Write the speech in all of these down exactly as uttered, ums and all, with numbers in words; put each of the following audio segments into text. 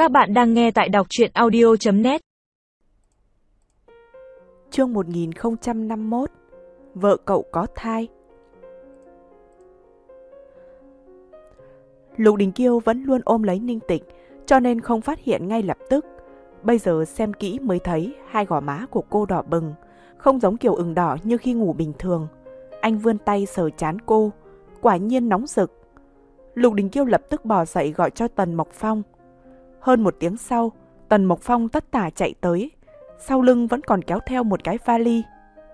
Các bạn đang nghe tại đọc truyện audio chấm net. Chương một nghìn không trăm năm mươi mốt. Vợ cậu có thai. Lục Đình Kiêu vẫn luôn ôm lấy Ninh Tịch, cho nên không phát hiện ngay lập tức. Bây giờ xem kỹ mới thấy hai gò má của cô đỏ bừng, không giống kiểu ửng đỏ như khi ngủ bình thường. Anh vươn tay sờ trán cô, quả nhiên nóng rực. Lục Đình Kiêu lập tức bò dậy gọi cho Tần Mộc Phong. Hơn một tiếng sau, Tần Mộc Phong tất tả chạy tới, sau lưng vẫn còn kéo theo một cái vali.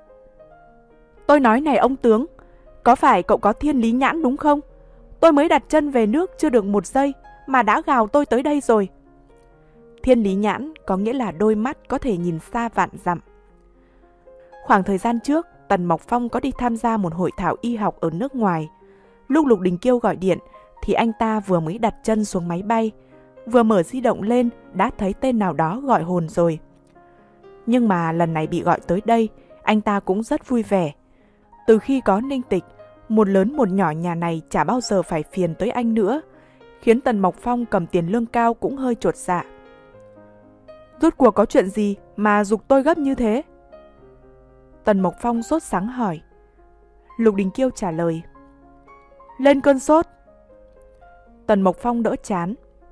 Tôi nói này ông tướng, có phải cậu có thiên lý nhãn đúng không? Tôi mới đặt chân về nước chưa được một giây mà đã gào tôi tới đây rồi. Thiên lý nhãn có nghĩa là đôi mắt có thể nhìn xa vạn dặm. Khoảng thời gian trước, Tần Mộc Phong có đi tham gia một hội thảo y học ở nước ngoài. Lúc Lục Đình Kiêu gọi điện thì anh ta vừa mới đặt chân xuống máy bay, vừa mở di động lên đã thấy tên nào đó gọi hồn rồi. Nhưng mà lần này bị gọi tới đây, anh ta cũng rất vui vẻ. Từ khi có Ninh Tịch, một lớn một nhỏ nhà này chả bao giờ phải phiền tới anh nữa, khiến Tần Mộc Phong cầm tiền lương cao cũng hơi chột dạ. Rốt cuộc có chuyện gì mà giục tôi gấp như thế? Tần Mộc Phong sốt sắng hỏi. Lục Đình Kiêu trả lời. Lên cơn sốt. Tần Mộc Phong đỡ chán.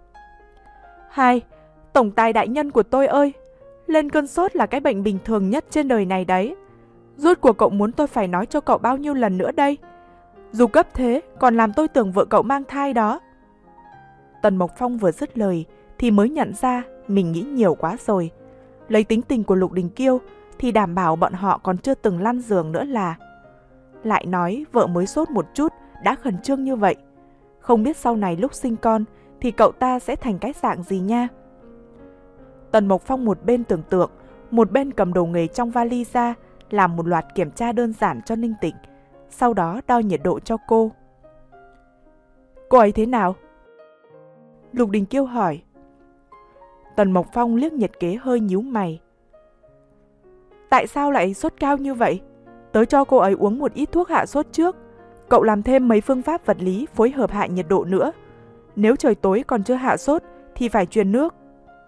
Hai, tổng tài đại nhân của tôi ơi, lên cơn sốt là cái bệnh bình thường nhất trên đời này đấy. Rốt cuộc cậu muốn tôi phải nói cho cậu bao nhiêu lần nữa đây? Dù cấp thế, còn làm tôi tưởng vợ cậu mang thai đó. Tần Mộc Phong vừa dứt lời thì mới nhận ra mình nghĩ nhiều quá rồi. Lấy tính tình của Lục Đình Kiêu thì đảm bảo bọn họ còn chưa từng lăn giường nữa là. Lại nói vợ mới sốt một chút đã khẩn trương như vậy. Không biết sau này lúc sinh con thì cậu ta sẽ thành cái dạng gì nha. Tần Mộc Phong một bên tưởng tượng, một bên cầm đồ nghề trong vali ra, làm một loạt kiểm tra đơn giản cho Ninh Tịch, sau đó đo nhiệt độ cho cô. Cô ấy thế nào? Lục Đình Kiêu hỏi. Tần Mộc Phong liếc nhiệt kế hơi nhíu mày. Tại sao lại sốt cao như vậy? Tớ cho cô ấy uống một ít thuốc hạ sốt trước. Cậu làm thêm mấy phương pháp vật lý phối hợp hạ nhiệt độ nữa. Nếu trời tối còn chưa hạ sốt thì phải truyền nước.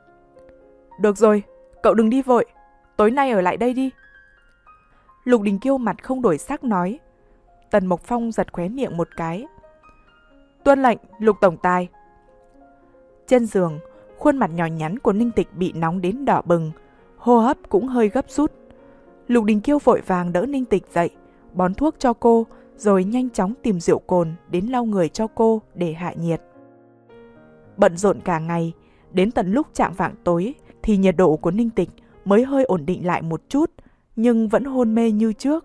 Được rồi, cậu đừng đi vội. Tối nay ở lại đây đi. Lục Đình Kiêu mặt không đổi sắc nói. Tần Mộc Phong giật khóe miệng một cái. Tuân lệnh, Lục tổng tài. Trên giường, khuôn mặt nhỏ nhắn của Ninh Tịch bị nóng đến đỏ bừng, hô hấp cũng hơi gấp rút. Lục Đình Kiêu vội vàng đỡ Ninh Tịch dậy, bón thuốc cho cô, rồi nhanh chóng tìm rượu cồn đến lau người cho cô để hạ nhiệt. Bận rộn cả ngày, đến tận lúc chạng vạng tối thì nhiệt độ của Ninh Tịch mới hơi ổn định lại một chút, nhưng vẫn hôn mê như trước.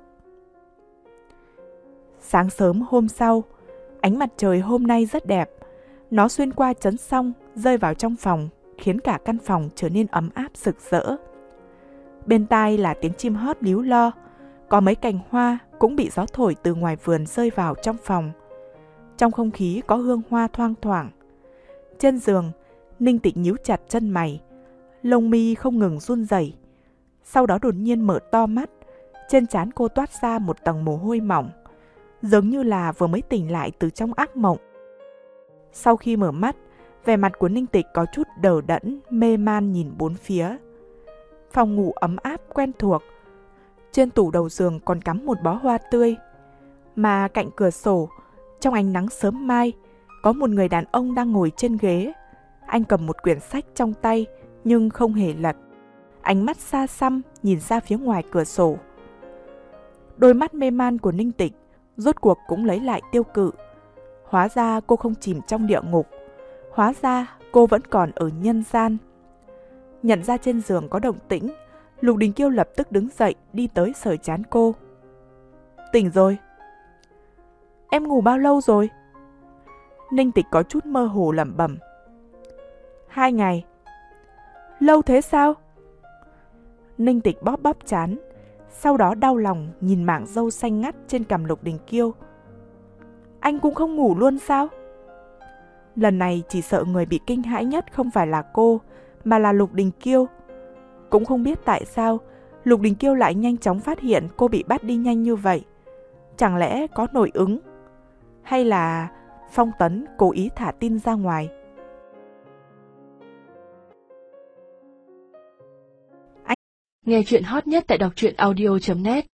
Sáng sớm hôm sau, ánh mặt trời hôm nay rất đẹp. Nó xuyên qua chấn song, rơi vào trong phòng, khiến cả căn phòng trở nên ấm áp rực rỡ. Bên tai là tiếng chim hót líu lo, có mấy cành hoa cũng bị gió thổi từ ngoài vườn rơi vào trong phòng. Trong không khí có hương hoa thoang thoảng. Trên giường, Ninh Tịch nhíu chặt chân mày, lông mi không ngừng run rẩy. Sau đó đột nhiên mở to mắt, trên trán cô toát ra một tầng mồ hôi mỏng, giống như là vừa mới tỉnh lại từ trong ác mộng. Sau khi mở mắt, vẻ mặt của Ninh Tịch có chút đờ đẫn, mê man nhìn bốn phía. Phòng ngủ ấm áp quen thuộc. Trên tủ đầu giường còn cắm một bó hoa tươi. Mà cạnh cửa sổ, trong ánh nắng sớm mai, có một người đàn ông đang ngồi trên ghế. Anh cầm một quyển sách trong tay nhưng không hề lật. Ánh mắt xa xăm nhìn ra phía ngoài cửa sổ. Đôi mắt mê man của Ninh Tịch rốt cuộc cũng lấy lại tiêu cự. Hóa ra cô không chìm trong địa ngục. Hóa ra cô vẫn còn ở nhân gian. Nhận ra trên giường có động tĩnh, Lục Đình Kiêu lập tức đứng dậy đi tới sờ trán cô. Tỉnh rồi. Em ngủ bao lâu rồi? Ninh Tịch có chút mơ hồ lẩm bẩm. Hai ngày. Lâu thế sao? Ninh Tịch bóp bóp trán, sau đó đau lòng nhìn mảng râu xanh ngắt trên cằm Lục Đình Kiêu. Anh cũng không ngủ luôn sao? Lần này chỉ sợ người bị kinh hãi nhất không phải là cô, mà là Lục Đình Kiêu. Cũng không biết tại sao Lục Đình Kiêu lại nhanh chóng phát hiện cô bị bắt đi nhanh như vậy. Chẳng lẽ có nội ứng? Hay là Phong Tấn cố ý thả tin ra ngoài? Nghe chuyện hot nhất tại đọc truyện audio chấm net.